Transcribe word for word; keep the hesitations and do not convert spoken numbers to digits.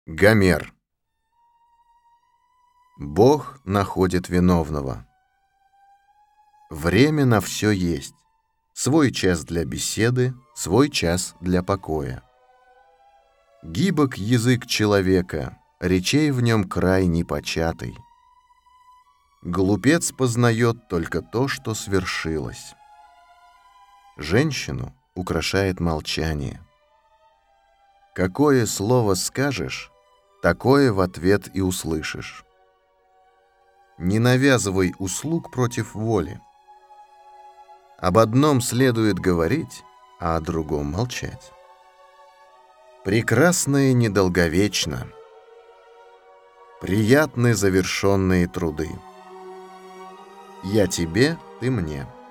Гомер. Бог находит виновного. Время на все есть. Свой час для беседы, свой час для покоя. Гибок язык человека, речей в нем край непочатый. Глупец познает только то, что свершилось. Женщину украшает молчание. Какое слово скажешь, такое в ответ и услышишь. Не навязывай услуг против воли. Об одном следует говорить, а о другом молчать. Прекрасное недолговечно. Приятны завершенные труды. Я тебе, ты мне.